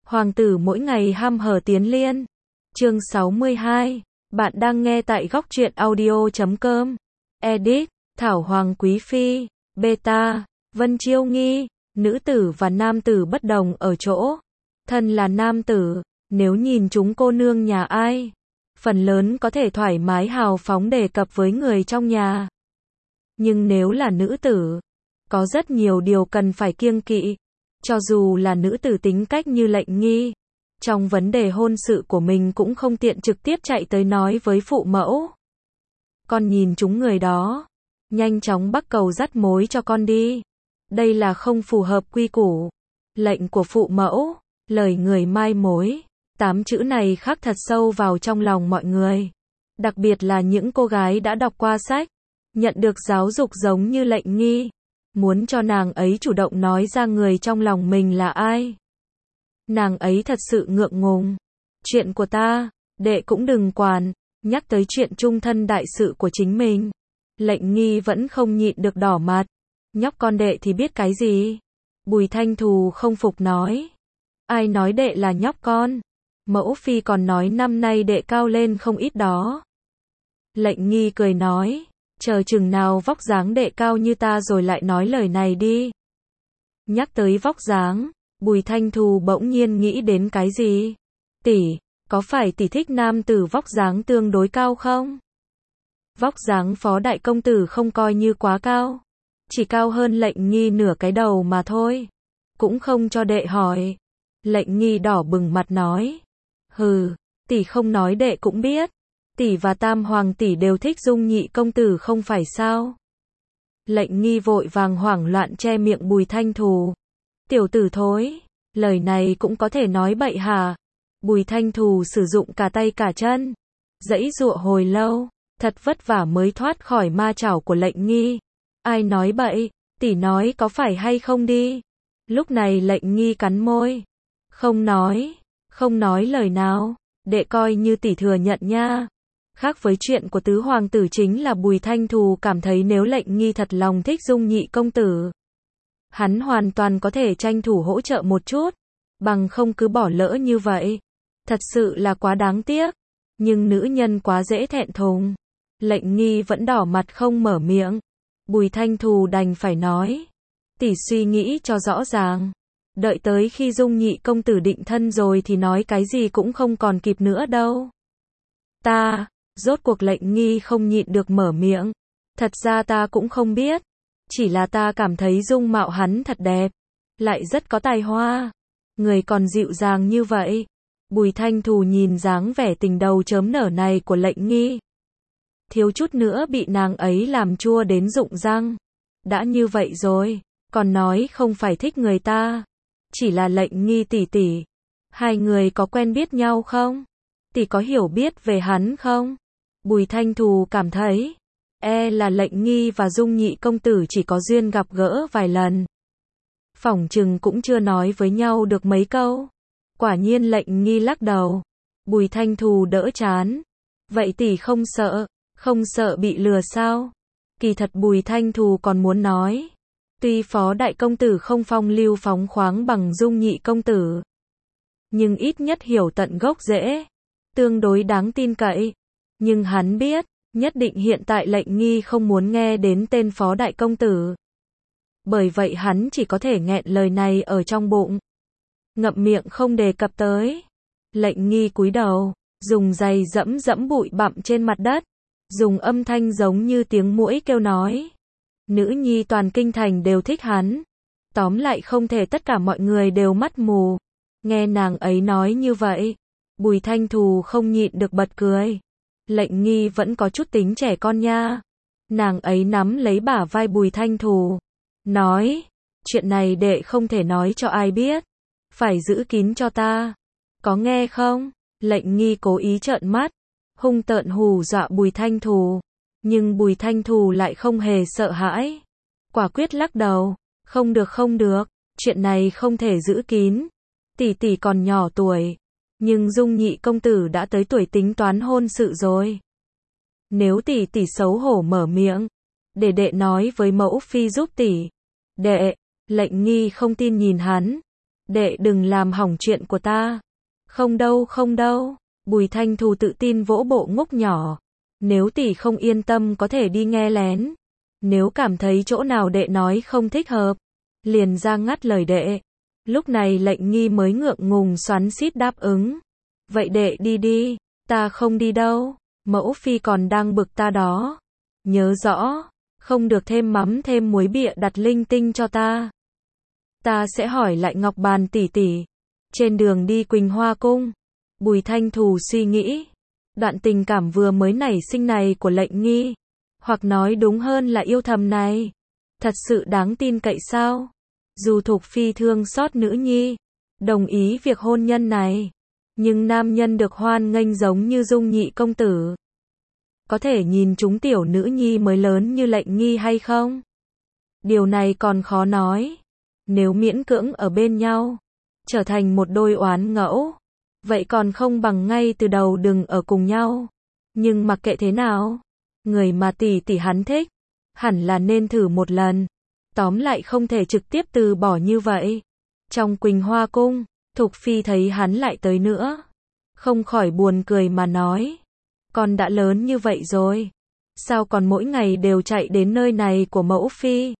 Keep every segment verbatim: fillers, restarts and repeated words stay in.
Hoàng tử mỗi ngày ham hở tiến liên. Chương sáu mươi hai. Bạn đang nghe tại góc truyện audio chấm com. Edit, Thảo Hoàng Quý Phi. Beta, Vân Chiêu Nghi. Nữ tử và nam tử bất đồng ở chỗ. Thân là nam tử, nếu nhìn chúng cô nương nhà ai, phần lớn có thể thoải mái hào phóng đề cập với người trong nhà. Nhưng nếu là nữ tử, có rất nhiều điều cần phải kiêng kỵ. Cho dù là nữ tử tính cách như Lệnh Nghi, trong vấn đề hôn sự của mình cũng không tiện trực tiếp chạy tới nói với phụ mẫu. Con nhìn chúng người đó, nhanh chóng bắt cầu dắt mối cho con đi. Đây là không phù hợp quy củ. Lệnh của phụ mẫu, lời người mai mối. Tám chữ này khắc thật sâu vào trong lòng mọi người. Đặc biệt là những cô gái đã đọc qua sách, nhận được giáo dục giống như Lệnh Nghi. Muốn cho nàng ấy chủ động nói ra người trong lòng mình là ai. Nàng ấy thật sự ngượng ngùng. Chuyện của ta, đệ cũng đừng quản. Nhắc tới chuyện chung thân đại sự của chính mình, Lệnh Nghi vẫn không nhịn được đỏ mặt. Nhóc con đệ thì biết cái gì? Bùi Thanh Thù không phục nói. Ai nói đệ là nhóc con? Mẫu phi còn nói năm nay đệ cao lên không ít đó. Lệnh Nghi cười nói. Chờ chừng nào vóc dáng đệ cao như ta rồi lại nói lời này đi. Nhắc tới vóc dáng, Bùi Thanh Thù bỗng nhiên nghĩ đến cái gì? Tỷ, có phải tỷ thích nam tử vóc dáng tương đối cao không? Vóc dáng Phó đại công tử không coi như quá cao, chỉ cao hơn Lệnh Nghi nửa cái đầu mà thôi. Cũng không cho đệ hỏi. Lệnh Nghi đỏ bừng mặt nói. Hừ, tỷ không nói đệ cũng biết. Tỷ và Tam Hoàng tỷ đều thích Dung Nhị công tử không phải sao? Lệnh Nghi vội vàng hoảng loạn che miệng Bùi Thanh Thù. Tiểu tử thối, lời này cũng có thể nói bậy hả? Bùi Thanh Thù sử dụng cả tay cả chân, giãy giụa hồi lâu, thật vất vả mới thoát khỏi ma chảo của Lệnh Nghi. Ai nói bậy, tỷ nói có phải hay không đi? Lúc này Lệnh Nghi cắn môi. Không nói, không nói lời nào, đệ coi như tỷ thừa nhận nha. Khác với chuyện của tứ hoàng tử chính là Bùi Thanh Thù cảm thấy nếu Lệnh Nghi thật lòng thích Dung Nhị công tử, hắn hoàn toàn có thể tranh thủ hỗ trợ một chút, bằng không cứ bỏ lỡ như vậy. Thật sự là quá đáng tiếc, nhưng nữ nhân quá dễ thẹn thùng. Lệnh Nghi vẫn đỏ mặt không mở miệng. Bùi Thanh Thù đành phải nói. Tỷ suy nghĩ cho rõ ràng. Đợi tới khi Dung Nhị công tử định thân rồi thì nói cái gì cũng không còn kịp nữa đâu. Ta, rốt cuộc Lệnh Nghi không nhịn được mở miệng. Thật ra ta cũng không biết. Chỉ là ta cảm thấy dung mạo hắn thật đẹp. Lại rất có tài hoa. Người còn dịu dàng như vậy. Bùi Thanh Thù nhìn dáng vẻ tình đầu chớm nở này của Lệnh Nghi. Thiếu chút nữa bị nàng ấy làm chua đến rụng răng. Đã như vậy rồi, còn nói không phải thích người ta. Chỉ là Lệnh Nghi tỷ tỷ. Hai người có quen biết nhau không? Tỷ có hiểu biết về hắn không? Bùi Thanh Thù cảm thấy, e là Lệnh Nghi và Dung Nhị công tử chỉ có duyên gặp gỡ vài lần. Phỏng chừng cũng chưa nói với nhau được mấy câu. Quả nhiên Lệnh Nghi lắc đầu. Bùi Thanh Thù đỡ chán. Vậy tỷ không sợ, không sợ bị lừa sao? Kỳ thật Bùi Thanh Thù còn muốn nói. Tuy Phó đại công tử không phong lưu phóng khoáng bằng Dung Nhị công tử, nhưng ít nhất hiểu tận gốc rễ, tương đối đáng tin cậy. Nhưng hắn biết, nhất định hiện tại Lệnh Nghi không muốn nghe đến tên Phó đại công tử. Bởi vậy hắn chỉ có thể nghẹn lời này ở trong bụng, ngậm miệng không đề cập tới. Lệnh Nghi cúi đầu, dùng giày dẫm dẫm bụi bặm trên mặt đất, dùng âm thanh giống như tiếng muỗi kêu nói. Nữ nhi toàn kinh thành đều thích hắn. Tóm lại không thể tất cả mọi người đều mắt mù. Nghe nàng ấy nói như vậy, Bùi Thanh Thù không nhịn được bật cười. Lệnh Nghi vẫn có chút tính trẻ con nha. Nàng ấy nắm lấy bả vai Bùi Thanh Thù, nói, chuyện này đệ không thể nói cho ai biết. Phải giữ kín cho ta. Có nghe không? Lệnh Nghi cố ý trợn mắt, hung tợn hù dọa Bùi Thanh Thù. Nhưng Bùi Thanh Thù lại không hề sợ hãi. Quả quyết lắc đầu. Không được không được, chuyện này không thể giữ kín. Tỷ tỷ còn nhỏ tuổi. Nhưng Dung Nhị công tử đã tới tuổi tính toán hôn sự rồi. Nếu tỷ tỷ xấu hổ mở miệng, để đệ nói với mẫu phi giúp tỷ. Đệ, Lệnh Nghi không tin nhìn hắn. đệ đừng làm hỏng chuyện của ta. Không đâu không đâu, Bùi Thanh Thù tự tin vỗ bộ ngúc nhỏ. Nếu tỷ không yên tâm có thể đi nghe lén. Nếu cảm thấy chỗ nào đệ nói không thích hợp, liền ra ngắt lời đệ. Lúc này Lệnh Nghi mới ngượng ngùng xoắn xít đáp ứng. Vậy đệ đi đi, ta không đi đâu, mẫu phi còn đang bực ta đó. Nhớ rõ, không được thêm mắm thêm muối bịa đặt linh tinh cho ta. Ta sẽ hỏi lại Ngọc Bàn tỷ tỷ. Trên đường đi Quỳnh Hoa Cung, Bùi Thanh Thù suy nghĩ. Đoạn tình cảm vừa mới nảy sinh này của Lệnh Nghi, hoặc nói đúng hơn là yêu thầm này, thật sự đáng tin cậy sao? Dù Thục Phi thương xót nữ nhi, đồng ý việc hôn nhân này, nhưng nam nhân được hoan nghênh giống như Dung Nhị công tử, có thể nhìn chúng tiểu nữ nhi mới lớn như Lệnh Nghi hay không? Điều này còn khó nói. Nếu miễn cưỡng ở bên nhau, trở thành một đôi oán ngẫu, vậy còn không bằng ngay từ đầu đừng ở cùng nhau. Nhưng mặc kệ thế nào, người mà tỷ tỷ hắn thích, hẳn là nên thử một lần. Tóm lại không thể trực tiếp từ bỏ như vậy. Trong Quỳnh Hoa Cung, Thục Phi thấy hắn lại tới nữa, không khỏi buồn cười mà nói. Con đã lớn như vậy rồi, sao còn mỗi ngày đều chạy đến nơi này của mẫu phi?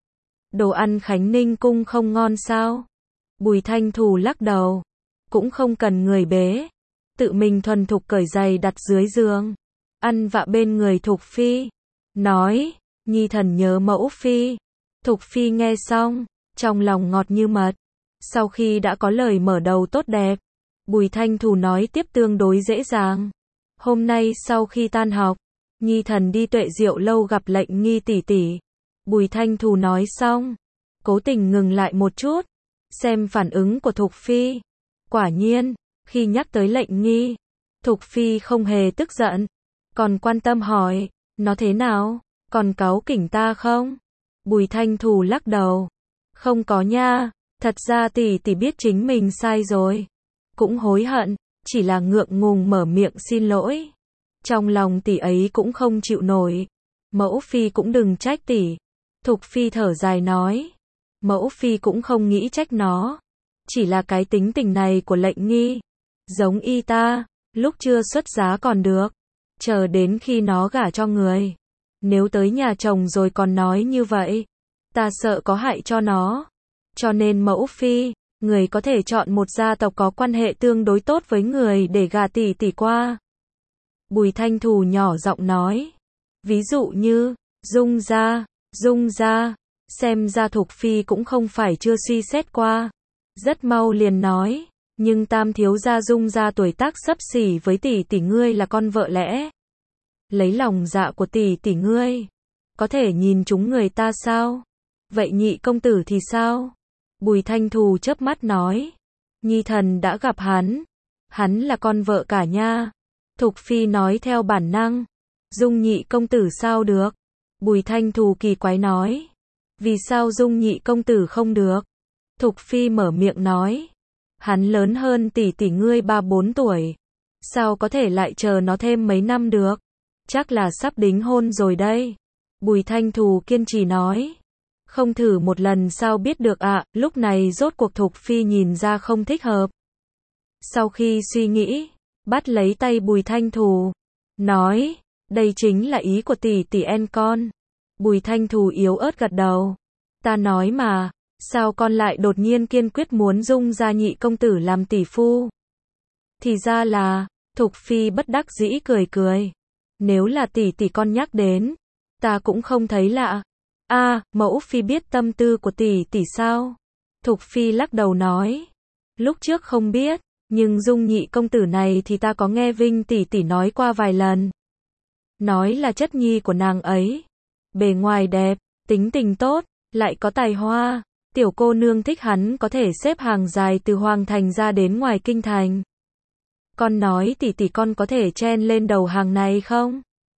Đồ ăn Khánh Ninh Cung không ngon sao? Bùi Thanh Thù lắc đầu. Cũng không cần người bế, tự mình thuần thục cởi giày đặt dưới giường, ăn vạ bên người Thục Phi, nói, nhi thần nhớ mẫu phi. Thục Phi nghe xong, trong lòng ngọt như mật. Sau khi đã có lời mở đầu tốt đẹp, Bùi Thanh Thù nói tiếp tương đối dễ dàng. Hôm nay sau khi tan học, nhi thần đi Tuệ Diệu lâu gặp Lệnh Nghi tỷ tỷ. Bùi Thanh Thù nói xong, cố tình ngừng lại một chút, xem phản ứng của Thục Phi. Quả nhiên, khi nhắc tới Lệnh Nghi, Thục Phi không hề tức giận, còn quan tâm hỏi, nó thế nào, còn cáu kỉnh ta không? Bùi Thanh Thù lắc đầu, không có nha, thật ra tỷ tỷ biết chính mình sai rồi, cũng hối hận, chỉ là ngượng ngùng mở miệng xin lỗi. Trong lòng tỷ ấy cũng không chịu nổi, mẫu phi cũng đừng trách tỷ. Thục Phi thở dài nói, mẫu phi cũng không nghĩ trách nó. Chỉ là cái tính tình này của Lệnh Nghi, giống y ta, lúc chưa xuất giá còn được, chờ đến khi nó gả cho người, nếu tới nhà chồng rồi còn nói như vậy, ta sợ có hại cho nó. Cho nên mẫu phi, người có thể chọn một gia tộc có quan hệ tương đối tốt với người để gả tỷ tỷ qua. Bùi Thanh Thù nhỏ giọng nói, ví dụ như, Dung gia, Dung gia, xem ra Thục Phi cũng không phải chưa suy xét qua. Rất mau liền nói, nhưng tam thiếu gia Dung gia tuổi tác xấp xỉ với tỷ tỷ ngươi là con vợ lẽ. Lấy lòng dạ của tỷ tỷ ngươi, có thể nhìn chúng người ta sao? Vậy nhị công tử thì sao? Bùi Thanh Thù chớp mắt nói, nhi thần đã gặp hắn, hắn là con vợ cả nha. Thục Phi nói theo bản năng, Dung nhị công tử sao được? Bùi Thanh Thù kỳ quái nói, vì sao Dung nhị công tử không được? Thục Phi mở miệng nói, hắn lớn hơn tỷ tỷ ngươi ba bốn tuổi, sao có thể lại chờ nó thêm mấy năm được? Chắc là sắp đính hôn rồi đây. Bùi Thanh Thù kiên trì nói, không thử một lần sao biết được ạ. À? Lúc này rốt cuộc Thục Phi nhìn ra không thích hợp. Sau khi suy nghĩ, bắt lấy tay Bùi Thanh Thù, nói, đây chính là ý của tỷ tỷ en con. Bùi Thanh Thù yếu ớt gật đầu, ta nói mà, sao con lại đột nhiên kiên quyết muốn Dung gia nhị công tử làm tỷ phu? Thì ra là, Thục Phi bất đắc dĩ cười cười, nếu là tỷ tỷ con nhắc đến, ta cũng không thấy lạ. A, à, mẫu phi biết tâm tư của tỷ tỷ sao? Thục Phi lắc đầu nói, lúc trước không biết, nhưng Dung nhị công tử này thì ta có nghe Vinh tỷ tỷ nói qua vài lần. Nói là chất nhi của nàng ấy, bề ngoài đẹp, tính tình tốt, lại có tài hoa, tiểu cô nương thích hắn có thể xếp hàng dài từ Hoàng Thành ra đến ngoài kinh thành. Con nói tỷ tỷ con có thể chen lên đầu hàng này không?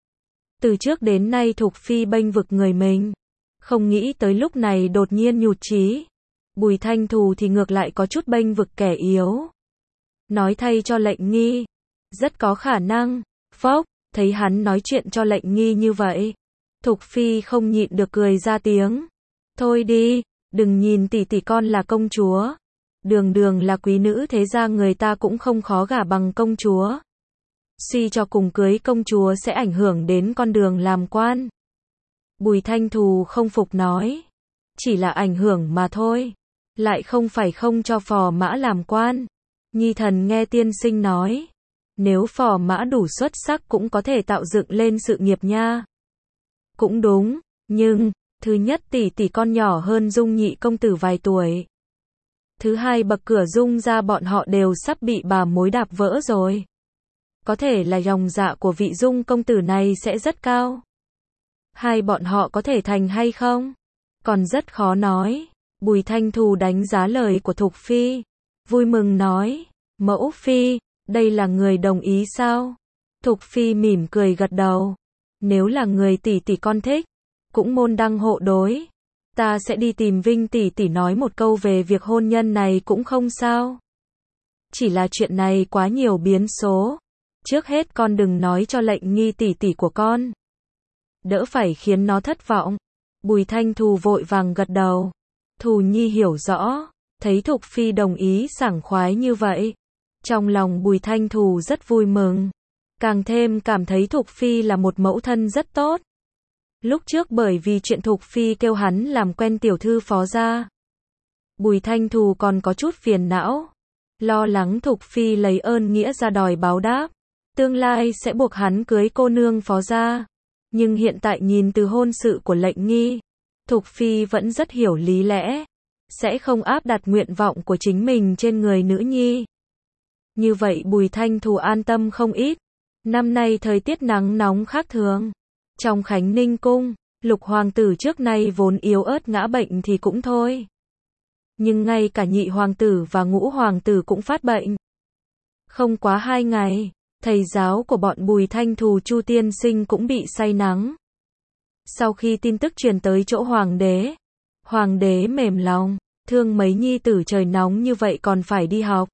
Từ trước đến nay Thục Phi bênh vực người mình, không nghĩ tới lúc này đột nhiên nhụt chí. Bùi Thanh Thù thì ngược lại có chút bênh vực kẻ yếu. Nói thay cho Lệnh Nghi, rất có khả năng. Phốc, thấy hắn nói chuyện cho Lệnh Nghi như vậy, Thục Phi không nhịn được cười ra tiếng. Thôi đi, đừng nhìn tỷ tỷ con là công chúa, Đường đường là quý nữ thế gia người ta cũng không khó gả bằng công chúa. Suy cho cùng cưới công chúa sẽ ảnh hưởng đến con đường làm quan. Bùi Thanh Thù không phục nói. Chỉ là ảnh hưởng mà thôi. Lại không phải không cho phò mã làm quan. Nhi thần nghe tiên sinh nói. Nếu phò mã đủ xuất sắc cũng có thể tạo dựng lên sự nghiệp nha. Cũng đúng, nhưng, thứ nhất tỷ tỷ con nhỏ hơn Dung nhị công tử vài tuổi. Thứ hai bậc cửa Dung ra bọn họ đều sắp bị bà mối đạp vỡ rồi. Có thể là lòng dạ của vị Dung công tử này sẽ rất cao. Hai bọn họ có thể thành hay không? Còn rất khó nói. Bùi Thanh Thù đánh giá lời của Thục Phi. Vui mừng nói. Mẫu Phi, đây là người đồng ý sao? Thục Phi mỉm cười gật đầu. Nếu là người tỷ tỷ con thích, cũng môn đăng hộ đối. Ta sẽ đi tìm Vinh tỷ tỷ nói một câu về việc hôn nhân này cũng không sao. Chỉ là chuyện này quá nhiều biến số. Trước hết con đừng nói cho Lệnh Nghi tỷ tỷ của con. Đỡ phải khiến nó thất vọng. Bùi Thanh Thù vội vàng gật đầu. Thù Nhi hiểu rõ. Thấy Thục Phi đồng ý sảng khoái như vậy. Trong lòng Bùi Thanh Thù rất vui mừng. Càng thêm cảm thấy Thục Phi là một mẫu thân rất tốt. Lúc trước bởi vì chuyện Thục Phi kêu hắn làm quen tiểu thư phó gia. Bùi Thanh Thù còn có chút phiền não. Lo lắng Thục Phi lấy ơn nghĩa ra đòi báo đáp. Tương lai sẽ buộc hắn cưới cô nương phó gia. Nhưng hiện tại nhìn từ hôn sự của Lệnh Nghi, Thục Phi vẫn rất hiểu lý lẽ. Sẽ không áp đặt nguyện vọng của chính mình trên người nữ nhi. Như vậy Bùi Thanh Thù an tâm không ít. Năm nay thời tiết nắng nóng khác thường. Trong Khánh Ninh Cung, Lục hoàng tử trước nay vốn yếu ớt ngã bệnh thì cũng thôi. Nhưng ngay cả nhị hoàng tử và ngũ hoàng tử cũng phát bệnh. Không quá hai ngày, thầy giáo của bọn Bùi Thanh Thù Chu tiên sinh cũng bị say nắng. Sau khi tin tức truyền tới chỗ hoàng đế, hoàng đế mềm lòng, thương mấy nhi tử trời nóng như vậy còn phải đi học.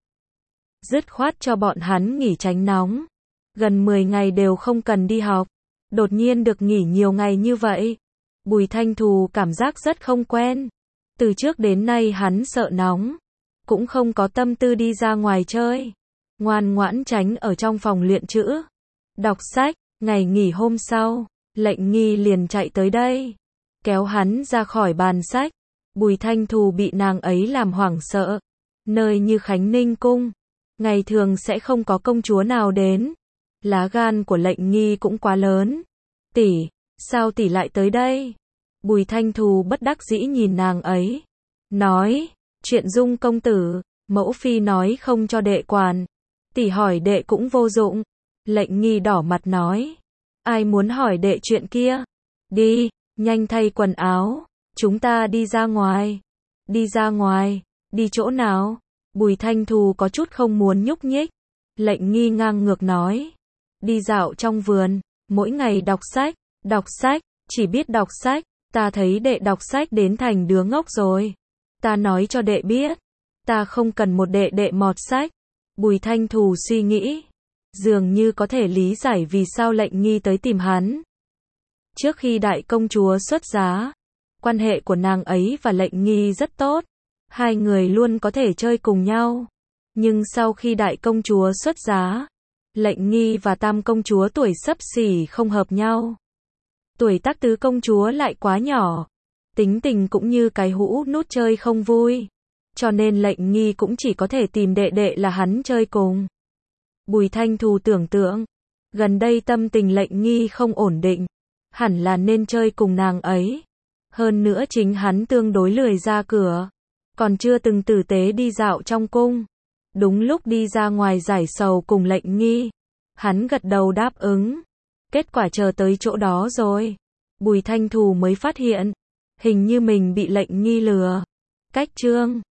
Dứt khoát cho bọn hắn nghỉ tránh nóng. Gần mười ngày đều không cần đi học. Đột nhiên được nghỉ nhiều ngày như vậy. Bùi Thanh Thù cảm giác rất không quen. Từ trước đến nay hắn sợ nóng. Cũng không có tâm tư đi ra ngoài chơi. Ngoan ngoãn tránh ở trong phòng luyện chữ. Đọc sách. Ngày nghỉ hôm sau, Lệnh Nghi liền chạy tới đây. Kéo hắn ra khỏi bàn sách. Bùi Thanh Thù bị nàng ấy làm hoảng sợ. Nơi như Khánh Ninh Cung, ngày thường sẽ không có công chúa nào đến. Lá gan của Lệnh Nghi cũng quá lớn. Tỷ, sao tỷ lại tới đây? Bùi Thanh Thù bất đắc dĩ nhìn nàng ấy. Nói, chuyện Dung công tử, mẫu phi nói không cho đệ quản. Tỷ hỏi đệ cũng vô dụng. Lệnh Nghi đỏ mặt nói. Ai muốn hỏi đệ chuyện kia? Đi, nhanh thay quần áo. Chúng ta đi ra ngoài. Đi ra ngoài, đi chỗ nào? Bùi Thanh Thù có chút không muốn nhúc nhích. Lệnh Nghi ngang ngược nói. Đi dạo trong vườn, mỗi ngày đọc sách, đọc sách, chỉ biết đọc sách. Ta thấy đệ đọc sách đến thành đứa ngốc rồi. Ta nói cho đệ biết, ta không cần một đệ đệ mọt sách. Bùi Thanh Thù suy nghĩ, dường như có thể lý giải vì sao Lệnh Nghi tới tìm hắn. Trước khi đại công chúa xuất giá, quan hệ của nàng ấy và Lệnh Nghi rất tốt. Hai người luôn có thể chơi cùng nhau. Nhưng sau khi đại công chúa xuất giá, Lệnh Nghi và tam công chúa tuổi xấp xỉ không hợp nhau. Tuổi tác tứ công chúa lại quá nhỏ. Tính tình cũng như cái hũ nút chơi không vui. Cho nên Lệnh Nghi cũng chỉ có thể tìm đệ đệ là hắn chơi cùng. Bùi Thanh Thù tưởng tượng, gần đây tâm tình Lệnh Nghi không ổn định. Hẳn là nên chơi cùng nàng ấy. Hơn nữa chính hắn tương đối lười ra cửa. Còn chưa từng tử tế đi dạo trong cung. Đúng lúc đi ra ngoài giải sầu cùng Lệnh Nghi. Hắn gật đầu đáp ứng. Kết quả chờ tới chỗ đó rồi. Bùi Thanh Thù mới phát hiện. Hình như mình bị Lệnh Nghi lừa. Cách chương